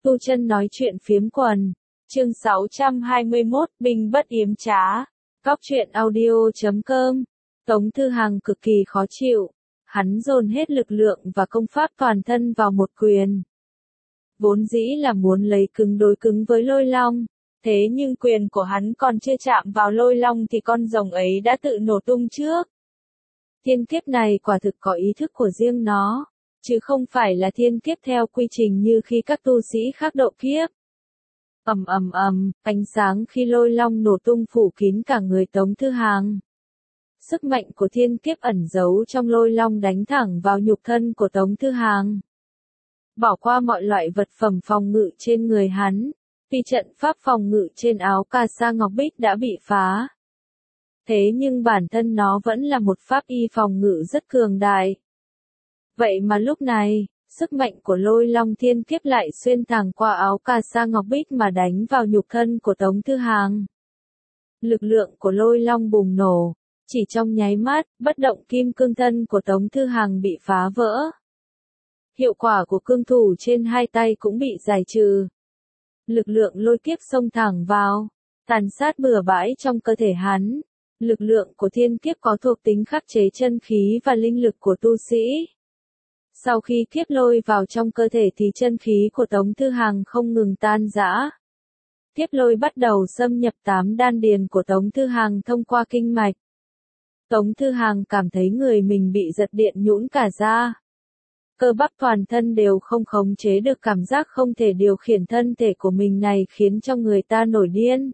Tu Chân nói chuyện phiếm quần. Chương 621, Binh bất yếm trá. Góc truyện audio.com. Tống Thư Hằng cực kỳ khó chịu. Hắn dồn hết lực lượng và công pháp toàn thân vào một quyền. Vốn dĩ là muốn lấy cứng đối cứng với Lôi Long. Thế nhưng quyền của hắn còn chưa chạm vào Lôi Long thì con rồng ấy đã tự nổ tung trước. Thiên kiếp này quả thực có ý thức của riêng nó, chứ không phải là thiên kiếp theo quy trình như khi các tu sĩ khác độ kiếp. Ánh sáng khi Lôi Long nổ tung phủ kín cả người Tống Thư Hằng. Sức mạnh của thiên kiếp ẩn giấu trong Lôi Long đánh thẳng vào nhục thân của Tống Thư Hằng. Bỏ qua mọi loại vật phẩm phòng ngự trên người hắn, vì trận pháp phòng ngự trên áo cà sa ngọc bích đã bị phá. Thế nhưng bản thân nó vẫn là một pháp y phòng ngự rất cường đại. Vậy mà lúc này, sức mạnh của Lôi Long thiên kiếp lại xuyên thẳng qua áo cà sa ngọc bích mà đánh vào nhục thân của Tống Thư Hằng. Lực lượng của Lôi Long bùng nổ, chỉ trong nháy mắt, bất động kim cương thân của Tống Thư Hằng bị phá vỡ. Hiệu quả của cương thủ trên hai tay cũng bị giải trừ. Lực lượng lôi kiếp xông thẳng vào, tàn sát bừa bãi trong cơ thể hắn. Lực lượng của thiên kiếp có thuộc tính khắc chế chân khí và linh lực của tu sĩ. Sau khi kiếp lôi vào trong cơ thể thì chân khí của Tống Thư Hằng không ngừng tan rã. Kiếp lôi bắt đầu xâm nhập 8 đan điền của Tống Thư Hằng thông qua kinh mạch. Tống Thư Hằng cảm thấy người mình bị giật điện nhũn cả ra. Cơ bắp toàn thân đều không khống chế được cảm giác không thể điều khiển thân thể của mình này khiến cho người ta nổi điên.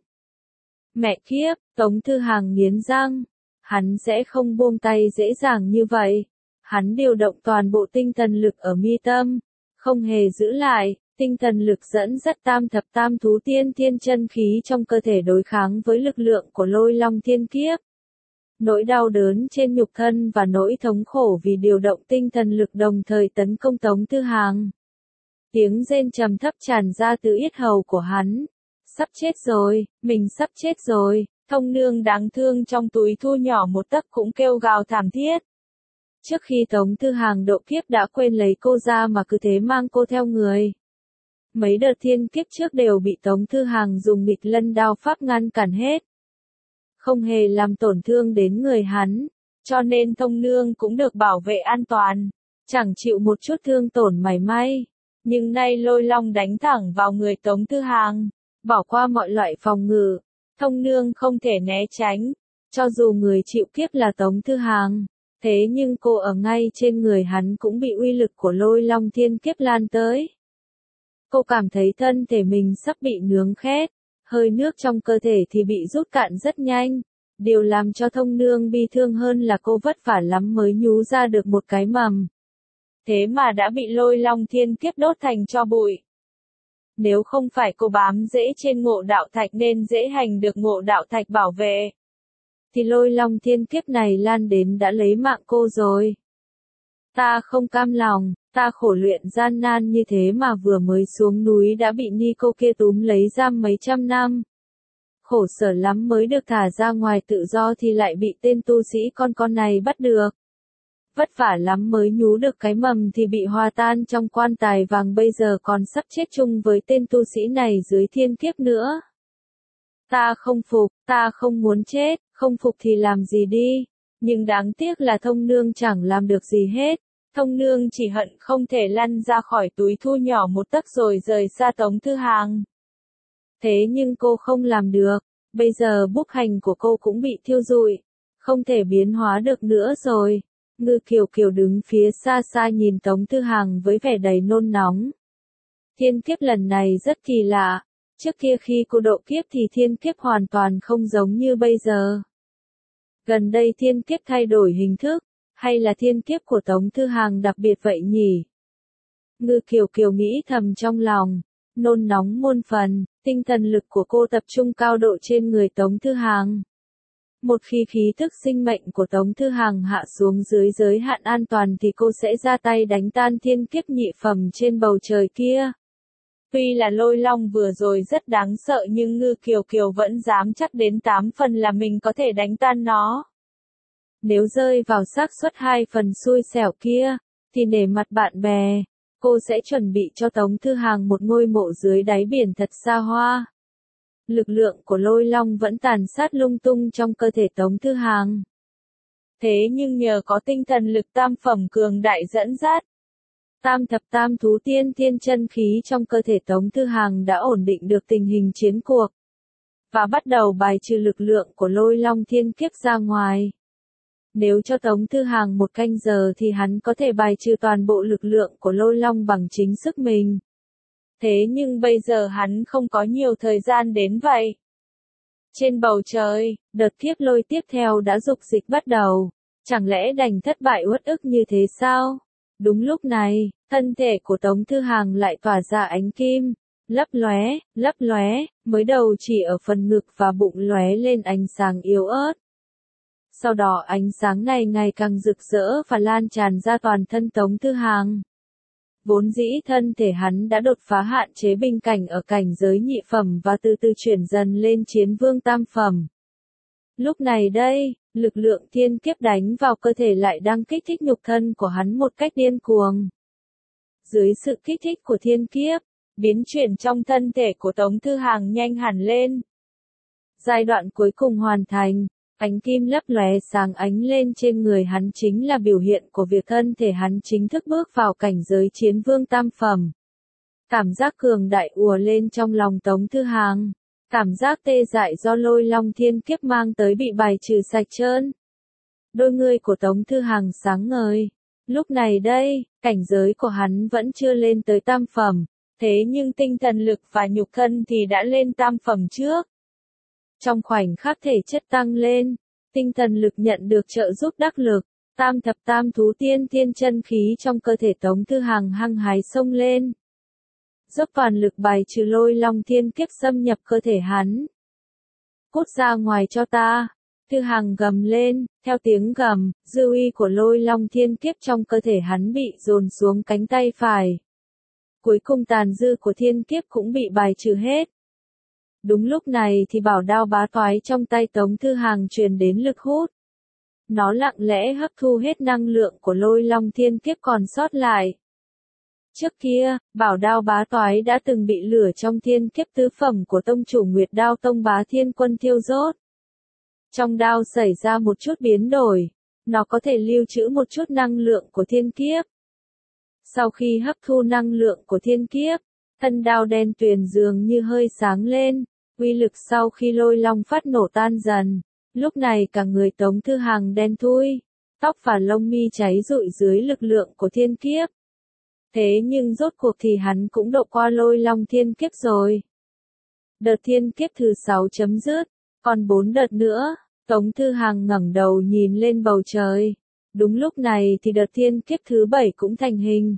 Mẹ kiếp, Tống Thư Hằng nghiến răng. Hắn sẽ không buông tay dễ dàng như vậy. Hắn điều động toàn bộ tinh thần lực ở mi tâm, không hề giữ lại, tinh thần lực dẫn dắt tam thập tam thú tiên thiên chân khí trong cơ thể đối kháng với lực lượng của Lôi Long thiên kiếp. Nỗi đau đớn trên nhục thân và nỗi thống khổ vì điều động tinh thần lực đồng thời tấn công Tống Thư Hằng. Tiếng rên trầm thấp tràn ra từ yết hầu của hắn. Sắp chết rồi, mình sắp chết rồi. Thông nương đáng thương trong túi thu nhỏ một tấc cũng kêu gào thảm thiết. Trước khi Tống Thư Hằng độ kiếp đã quên lấy cô ra mà cứ thế mang cô theo người. Mấy đợt thiên kiếp trước đều bị Tống Thư Hằng dùng nghịch lân đao pháp ngăn cản hết. Không hề làm tổn thương đến người hắn, cho nên thông nương cũng được bảo vệ an toàn, chẳng chịu một chút thương tổn mảy may. Nhưng nay Lôi Long đánh thẳng vào người Tống Thư Hằng, bỏ qua mọi loại phòng ngự, thông nương không thể né tránh, cho dù người chịu kiếp là Tống Thư Hằng. Thế nhưng cô ở ngay trên người hắn cũng bị uy lực của Lôi Long thiên kiếp lan tới. Cô cảm thấy thân thể mình sắp bị nướng khét, hơi nước trong cơ thể thì bị rút cạn rất nhanh. Điều làm cho thông nương bi thương hơn là cô vất vả lắm mới nhú ra được một cái mầm. Thế mà đã bị Lôi Long thiên kiếp đốt thành tro bụi. Nếu không phải cô bám rễ trên ngộ đạo thạch nên dễ hành được ngộ đạo thạch bảo vệ, thì Lôi Long thiên kiếp này lan đến đã lấy mạng cô rồi. Ta không cam lòng, ta khổ luyện gian nan như thế mà vừa mới xuống núi đã bị ni cô kia túm lấy giam mấy trăm năm. Khổ sở lắm mới được thả ra ngoài tự do thì lại bị tên tu sĩ con này bắt được. Vất vả lắm mới nhú được cái mầm thì bị hòa tan trong quan tài vàng, bây giờ còn sắp chết chung với tên tu sĩ này dưới thiên kiếp nữa. Ta không phục, ta không muốn chết, không phục thì làm gì đi. Nhưng đáng tiếc là thông nương chẳng làm được gì hết. Thông nương chỉ hận không thể lăn ra khỏi túi thu nhỏ một tấc rồi rời xa Tống Thư Hằng. Thế nhưng cô không làm được. Bây giờ bút hành của cô cũng bị thiêu rụi, không thể biến hóa được nữa rồi. Ngư Kiều Kiều đứng phía xa xa nhìn Tống Thư Hằng với vẻ đầy nôn nóng. Thiên kiếp lần này rất kỳ lạ. Trước kia khi cô độ kiếp thì thiên kiếp hoàn toàn không giống như bây giờ. Gần đây thiên kiếp thay đổi hình thức, hay là thiên kiếp của Tống Thư Hằng đặc biệt vậy nhỉ? Ngư Kiều Kiều nghĩ thầm trong lòng, nôn nóng muôn phần, tinh thần lực của cô tập trung cao độ trên người Tống Thư Hằng. Một khi khí thức sinh mệnh của Tống Thư Hằng hạ xuống dưới giới hạn an toàn thì cô sẽ ra tay đánh tan thiên kiếp nhị phẩm trên bầu trời kia. Tuy là Lôi Long vừa rồi rất đáng sợ nhưng Ngư Kiều Kiều vẫn dám chắc đến 8 phần là mình có thể đánh tan nó. Nếu rơi vào xác suất 2 phần xui xẻo kia, thì nể mặt bạn bè, cô sẽ chuẩn bị cho Tống Thư Hàng một ngôi mộ dưới đáy biển thật xa hoa. Lực lượng của lôi long vẫn tàn sát lung tung trong cơ thể Tống Thư Hàng. Thế nhưng nhờ có tinh thần lực tam phẩm cường đại dẫn dắt, tam thập tam thú tiên thiên chân khí trong cơ thể Tống Thư Hàng đã ổn định được tình hình chiến cuộc, và bắt đầu bài trừ lực lượng của lôi long thiên kiếp ra ngoài. Nếu cho Tống Thư Hàng một canh giờ thì hắn có thể bài trừ toàn bộ lực lượng của lôi long bằng chính sức mình. Thế nhưng bây giờ hắn không có nhiều thời gian đến vậy. Trên bầu trời, đợt kiếp lôi tiếp theo đã dục dịch bắt đầu. Chẳng lẽ đành thất bại uất ức như thế sao? Đúng lúc này, thân thể của Tống Thư Hàng lại tỏa ra ánh kim, lấp lóe, mới đầu chỉ ở phần ngực và bụng lóe lên ánh sáng yếu ớt. Sau đó ánh sáng này ngày càng rực rỡ và lan tràn ra toàn thân Tống Thư Hàng. Vốn dĩ thân thể hắn đã đột phá hạn chế bình cảnh ở cảnh giới nhị phẩm và từ từ chuyển dần lên chiến vương tam phẩm. Lúc này đây, lực lượng thiên kiếp đánh vào cơ thể lại đang kích thích nhục thân của hắn một cách điên cuồng. Dưới sự kích thích của thiên kiếp, biến chuyển trong thân thể của Tống Thư Hàng nhanh hẳn lên. Giai đoạn cuối cùng hoàn thành, ánh kim lấp lóe sáng ánh lên trên người hắn chính là biểu hiện của việc thân thể hắn chính thức bước vào cảnh giới chiến vương tam phẩm. Cảm giác cường đại ùa lên trong lòng Tống Thư Hàng. Cảm giác tê dại do lôi long thiên kiếp mang tới bị bài trừ sạch trơn. Đôi ngươi của Tống Thư Hàng sáng ngời. Lúc này đây, cảnh giới của hắn vẫn chưa lên tới tam phẩm, thế nhưng tinh thần lực và nhục thân thì đã lên tam phẩm trước. Trong khoảnh khắc thể chất tăng lên, tinh thần lực nhận được trợ giúp đắc lực, tam thập tam thú tiên thiên chân khí trong cơ thể Tống Thư Hàng hăng hái xông lên. Dốc toàn lực bài trừ lôi long thiên kiếp xâm nhập cơ thể hắn. Cút ra ngoài cho ta. Thư Hàng gầm lên, theo tiếng gầm, dư uy của lôi long thiên kiếp trong cơ thể hắn bị dồn xuống cánh tay phải. Cuối cùng tàn dư của thiên kiếp cũng bị bài trừ hết. Đúng lúc này thì bảo đao bá toái trong tay Tống Thư Hàng truyền đến lực hút. Nó lặng lẽ hấp thu hết năng lượng của lôi long thiên kiếp còn sót lại. Trước kia, bảo đao bá toái đã từng bị lửa trong thiên kiếp tứ phẩm của tông chủ Nguyệt Đao Tông Bá Thiên Quân thiêu rốt. Trong đao xảy ra một chút biến đổi, nó có thể lưu trữ một chút năng lượng của thiên kiếp. Sau khi hấp thu năng lượng của thiên kiếp, thân đao đen tuyền dường như hơi sáng lên, uy lực sau khi lôi long phát nổ tan dần. Lúc này cả người Tống Thư Hàng đen thui, tóc và lông mi cháy rụi dưới lực lượng của thiên kiếp. Thế nhưng rốt cuộc thì hắn cũng độ qua lôi long thiên kiếp rồi. Đợt thiên kiếp thứ 6 chấm dứt, còn 4 đợt nữa. Tống Thư Hàng ngẩng đầu nhìn lên bầu trời. Đúng lúc này thì đợt thiên kiếp thứ 7 cũng thành hình.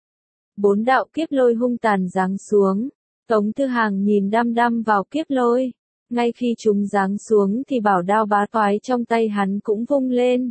4 đạo kiếp lôi hung tàn giáng xuống. Tống Thư Hàng nhìn đăm đăm vào kiếp lôi. Ngay khi chúng giáng xuống thì bảo đao bá toái trong tay hắn cũng vung lên.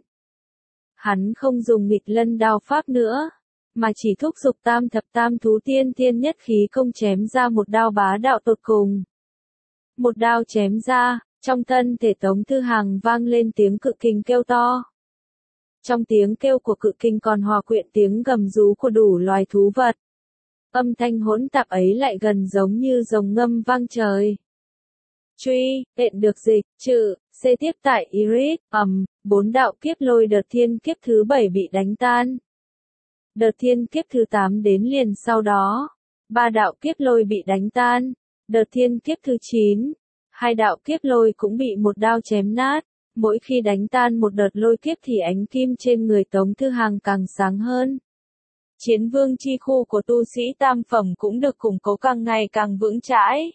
Hắn không dùng nghịch lân đao pháp nữa, mà chỉ thúc giục tam thập tam thú tiên thiên nhất khí công chém ra một đao bá đạo tột cùng. Một đao chém ra, trong thân thể Tống Thư Hàng vang lên tiếng cự kình kêu to. Trong tiếng kêu của cự kình còn hòa quyện tiếng gầm rú của đủ loài thú vật. Âm thanh hỗn tạp ấy lại gần giống như rồng ngâm vang trời. Truy, tện được dịch, trừ, C tiếp tại Iris, 4 đạo kiếp lôi đợt thiên kiếp thứ 7 bị đánh tan. Đợt thiên kiếp thứ 8 đến liền sau đó. 3 đạo kiếp lôi bị đánh tan. Đợt thiên kiếp thứ 9. 2 đạo kiếp lôi cũng bị một đao chém nát. Mỗi khi đánh tan một đợt lôi kiếp thì ánh kim trên người Tống Thư Hàng càng sáng hơn. Chiến vương chi khu của tu sĩ tam phẩm cũng được củng cố càng ngày càng vững chãi.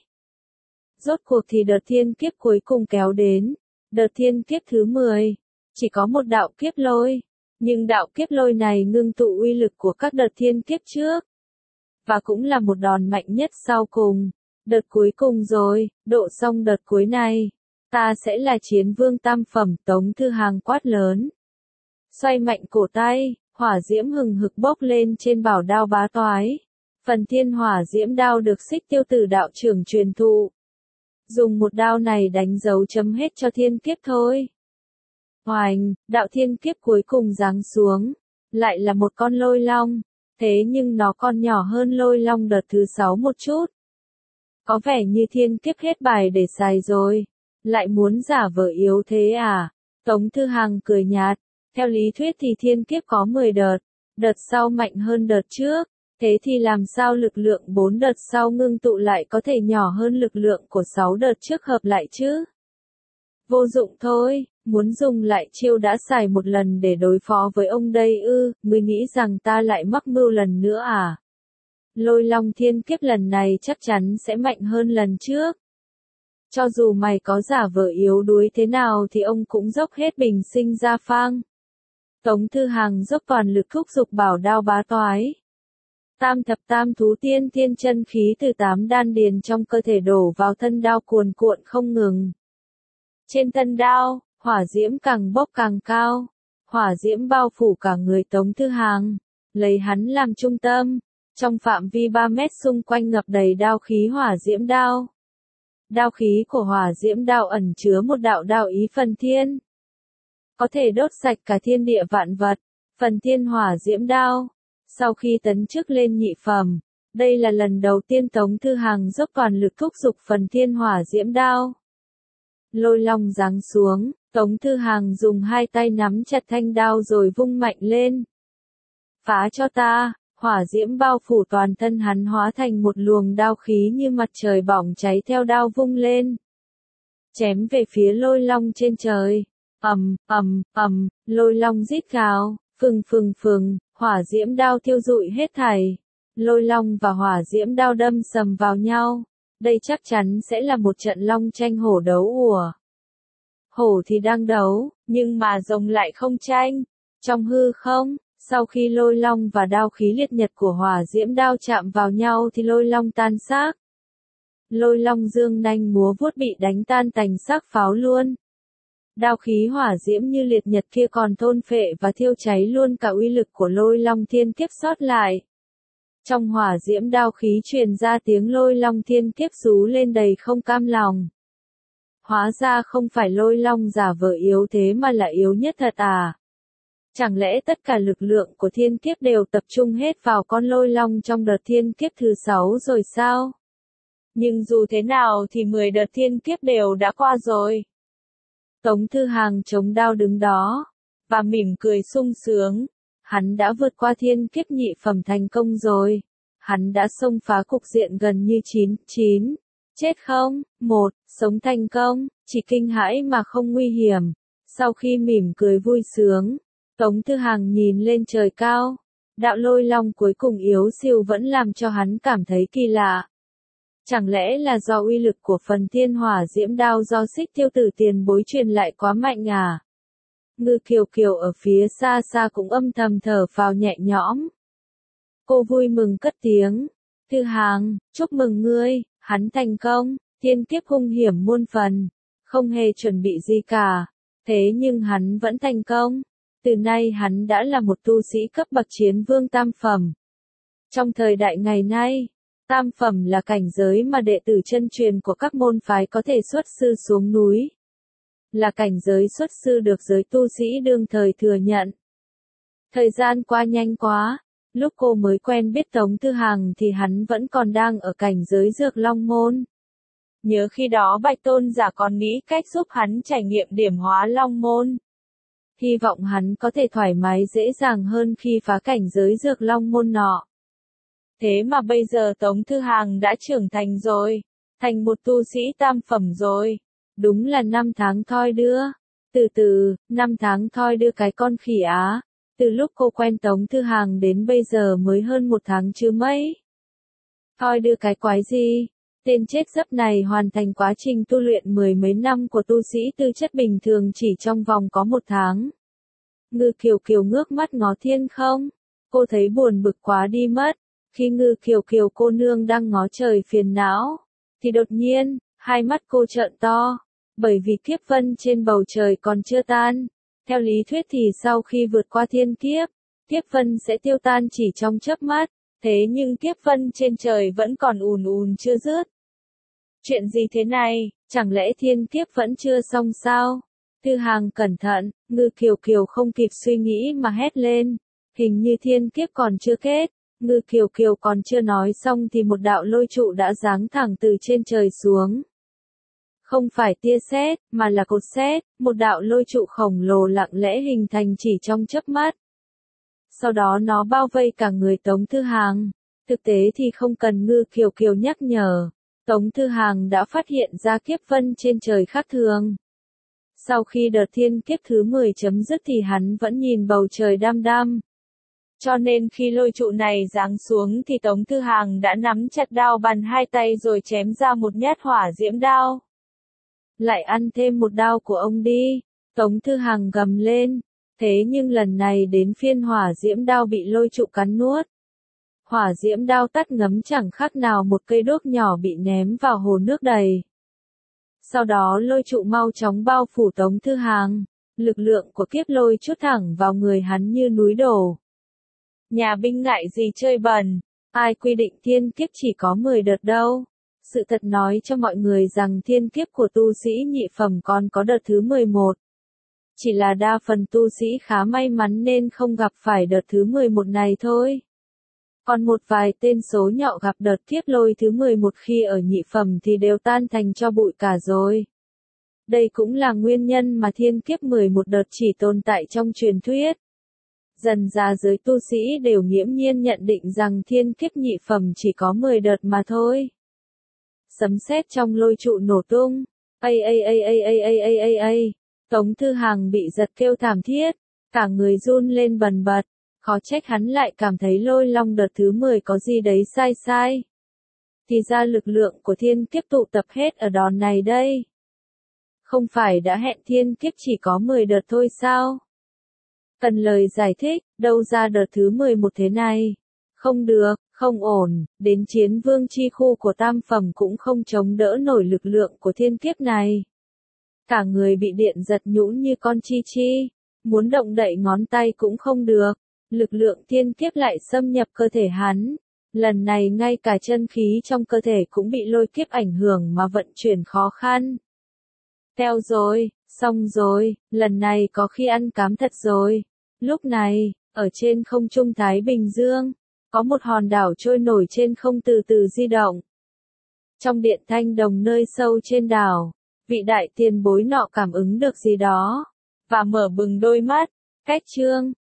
Rốt cuộc thì đợt thiên kiếp cuối cùng kéo đến. Đợt thiên kiếp thứ 10. Chỉ có một đạo kiếp lôi. Nhưng đạo kiếp lôi này ngưng tụ uy lực của các đợt thiên kiếp trước. Và cũng là một đòn mạnh nhất sau cùng. Đợt cuối cùng rồi, độ xong đợt cuối này. Ta sẽ là chiến vương tam phẩm. Tống Thư Hàng quát lớn. Xoay mạnh cổ tay, hỏa diễm hừng hực bốc lên trên bảo đao bá toái. Phần thiên hỏa diễm đao được Xích Tiêu Tử đạo trưởng truyền thụ. Dùng một đao này đánh dấu chấm hết cho thiên kiếp thôi. Hoành, đạo thiên kiếp cuối cùng giáng xuống. Lại là một con lôi long. thế nhưng nó còn nhỏ hơn lôi long đợt thứ 6 một chút. Có vẻ như thiên kiếp hết bài để xài rồi, lại muốn giả vờ yếu thế à? Tống Thư Hằng cười nhạt, theo lý thuyết thì thiên kiếp có 10 đợt, đợt sau mạnh hơn đợt trước, thế thì làm sao lực lượng 4 đợt sau ngưng tụ lại có thể nhỏ hơn lực lượng của 6 đợt trước hợp lại chứ? Vô dụng thôi, muốn dùng lại chiêu đã xài một lần để đối phó với ông đây ư, ngươi nghĩ rằng ta lại mắc mưu lần nữa à? Lôi long thiên kiếp lần này chắc chắn sẽ mạnh hơn lần trước. Cho dù mày có giả vờ yếu đuối thế nào thì ông cũng dốc hết bình sinh ra phang. Tống Thư Hằng dốc toàn lực thúc giục bảo đao bá toái. Tam thập tam thú tiên thiên chân khí từ 8 đan điền trong cơ thể đổ vào thân đao cuồn cuộn không ngừng. Trên thân đao, hỏa diễm càng bốc càng cao. Hỏa diễm bao phủ cả người Tống Thư Hằng, lấy hắn làm trung tâm. Trong phạm vi 3 mét xung quanh ngập đầy đao khí hỏa diễm đao. Đao khí của hỏa diễm đao ẩn chứa một đạo đao ý phần thiên. Có thể đốt sạch cả thiên địa vạn vật. Phần thiên hỏa diễm đao. Sau khi tấn chức lên nhị phẩm, đây là lần đầu tiên Tống Thư Hằng dốc toàn lực thúc giục phần thiên hỏa diễm đao. Lôi long giáng xuống, Tống Thư Hằng dùng hai tay nắm chặt thanh đao rồi vung mạnh lên. Phá cho ta! Hỏa diễm bao phủ toàn thân hắn hóa thành một luồng đao khí như mặt trời bỏng cháy theo đao vung lên. Chém về phía lôi long trên trời. Lôi long rít gào, phừng, hỏa diễm đao thiêu rụi hết thảy. Lôi long và hỏa diễm đao đâm sầm vào nhau. Đây chắc chắn sẽ là một trận long tranh hổ đấu ùa. Hổ thì đang đấu, nhưng mà rồng lại không tranh. Trong hư không, sau khi lôi long và đao khí liệt nhật của hỏa diễm đao chạm vào nhau thì lôi long tan xác. Lôi long dương nanh múa vuốt bị đánh tan thành xác pháo luôn. Đao khí hỏa diễm như liệt nhật kia còn thôn phệ và thiêu cháy luôn cả uy lực của lôi long thiên kiếp sót lại. Trong hỏa diễm đao khí truyền ra tiếng lôi long thiên kiếp rú lên đầy không cam lòng. Hóa ra không phải lôi long giả vờ yếu thế mà là yếu nhất thật à? Chẳng lẽ tất cả lực lượng của thiên kiếp đều tập trung hết vào con lôi long trong đợt thiên kiếp thứ 6 rồi sao? Nhưng dù thế nào thì 10 đợt thiên kiếp đều đã qua rồi. Tống Thư Hằng chống đao đứng đó, và mỉm cười sung sướng. Hắn đã vượt qua thiên kiếp nhị phẩm thành công rồi. Hắn đã xông phá cục diện gần như 9, chết không, 1, sống thành công, chỉ kinh hãi mà không nguy hiểm. Sau khi mỉm cười vui sướng, Tống Thư Hằng nhìn lên trời cao. Đạo lôi long cuối cùng yếu xìu vẫn làm cho hắn cảm thấy kỳ lạ. Chẳng lẽ là do uy lực của phần thiên hỏa diễm đao do Xích Tiêu Tử tiền bối truyền lại quá mạnh à? Ngư Kiều Kiều ở phía xa xa cũng âm thầm thở phào nhẹ nhõm. Cô vui mừng cất tiếng. Thư Hằng, chúc mừng ngươi, hắn thành công, thiên kiếp hung hiểm muôn phần, không hề chuẩn bị gì cả. Thế nhưng hắn vẫn thành công. Từ nay hắn đã là một tu sĩ cấp bậc chiến vương tam phẩm. Trong thời đại ngày nay, tam phẩm là cảnh giới mà đệ tử chân truyền của các môn phái có thể xuất sư xuống núi. Là cảnh giới xuất sư được giới tu sĩ đương thời thừa nhận. Thời gian qua nhanh quá, lúc cô mới quen biết Tống Thư Hằng thì hắn vẫn còn đang ở cảnh giới Dược Long Môn. Nhớ khi đó Bạch Tôn giả còn nghĩ cách giúp hắn trải nghiệm điểm hóa Long Môn. Hy vọng hắn có thể thoải mái dễ dàng hơn khi phá cảnh giới Dược Long Môn nọ. Thế mà bây giờ Tống Thư Hằng đã trưởng thành rồi, thành một tu sĩ tam phẩm rồi. Đúng là 5 tháng thoi đưa. Từ 5 tháng thoi đưa cái con khỉ á. Từ lúc cô quen Tống Thư Hằng đến bây giờ mới hơn 1 tháng chứ mấy. Thoi đưa cái quái gì? Tên chết dấp này hoàn thành quá trình tu luyện 10 mấy năm của tu sĩ tư chất bình thường chỉ trong vòng có 1 tháng. Ngư Kiều Kiều ngước mắt ngó thiên không. Cô thấy buồn bực quá đi mất. Khi Ngư Kiều Kiều cô nương đang ngó trời phiền não, thì đột nhiên, hai mắt cô trợn to. Bởi vì kiếp vân trên bầu trời còn chưa tan. Theo lý thuyết thì sau khi vượt qua thiên kiếp, kiếp vân sẽ tiêu tan chỉ trong chớp mắt. Thế nhưng kiếp vân trên trời vẫn còn ùn chưa dứt. Chuyện gì thế này, chẳng lẽ thiên kiếp vẫn chưa xong sao? Thư Hằng cẩn thận, Ngư Kiều Kiều không kịp suy nghĩ mà hét lên. Hình như thiên kiếp còn chưa kết. Ngư Kiều Kiều còn chưa nói xong thì một đạo lôi trụ đã giáng thẳng từ trên trời xuống. Không phải tia sét, mà là cột sét, một đạo lôi trụ khổng lồ lặng lẽ hình thành chỉ trong chớp mắt. Sau đó nó bao vây cả người Tống Thư Hàng. Thực tế thì không cần Ngư Kiều Kiều nhắc nhở, Tống Thư Hàng đã phát hiện ra kiếp vân trên trời khác thường. Sau khi đợt thiên kiếp thứ 10 chấm dứt thì hắn vẫn nhìn bầu trời đăm đăm. Cho nên khi lôi trụ này giáng xuống thì Tống Thư Hàng đã nắm chặt đao bằng hai tay rồi chém ra một nhát hỏa diễm đao. Lại ăn thêm một đao của ông đi, Tống Thư Hàng gầm lên. Thế nhưng lần này đến phiên hỏa diễm đao bị lôi trụ cắn nuốt. Hỏa diễm đao tắt ngấm chẳng khác nào một cây đuốc nhỏ bị ném vào hồ nước đầy. Sau đó lôi trụ mau chóng bao phủ Tống Thư Hàng, lực lượng của kiếp lôi chút thẳng vào người hắn như núi đổ. Nhà binh ngại gì chơi bẩn, ai quy định thiên kiếp chỉ có 10 đợt đâu. Sự thật nói cho mọi người rằng thiên kiếp của tu sĩ nhị phẩm còn có đợt thứ 11. Chỉ là đa phần tu sĩ khá may mắn nên không gặp phải đợt thứ 11 này thôi. Còn một vài tên số nhọ gặp đợt kiếp lôi thứ 11 khi ở nhị phẩm thì đều tan thành tro bụi cả rồi. Đây cũng là nguyên nhân mà thiên kiếp 11 đợt chỉ tồn tại trong truyền thuyết. Dần ra giới tu sĩ đều nghiễm nhiên nhận định rằng thiên kiếp nhị phẩm chỉ có 10 đợt mà thôi. Sấm sét trong lôi trụ nổ tung. Tống Thư Hàng bị giật kêu thảm thiết, cả người run lên bần bật, khó trách hắn lại cảm thấy lôi long đợt thứ 10 có gì đấy sai. Thì ra lực lượng của thiên kiếp tụ tập hết ở đòn này đây. Không phải đã hẹn thiên kiếp chỉ có 10 đợt thôi sao? Cần lời giải thích, đâu ra đợt thứ 11 thế này? Không được, không ổn, đến chiến vương chi khu của tam phẩm cũng không chống đỡ nổi lực lượng của thiên kiếp này. Cả người bị điện giật nhũn như con chi chi, muốn động đậy ngón tay cũng không được, lực lượng thiên kiếp lại xâm nhập cơ thể hắn. Lần này ngay cả chân khí trong cơ thể cũng bị lôi kiếp ảnh hưởng mà vận chuyển khó khăn. Teo rồi, xong rồi, lần này có khi ăn cám thật rồi. Lúc này, ở trên không trung Thái Bình Dương, có một hòn đảo trôi nổi trên không từ từ di động. Trong điện thanh đồng nơi sâu trên đảo, vị đại tiền bối nọ cảm ứng được gì đó, và mở bừng đôi mắt. Cách chương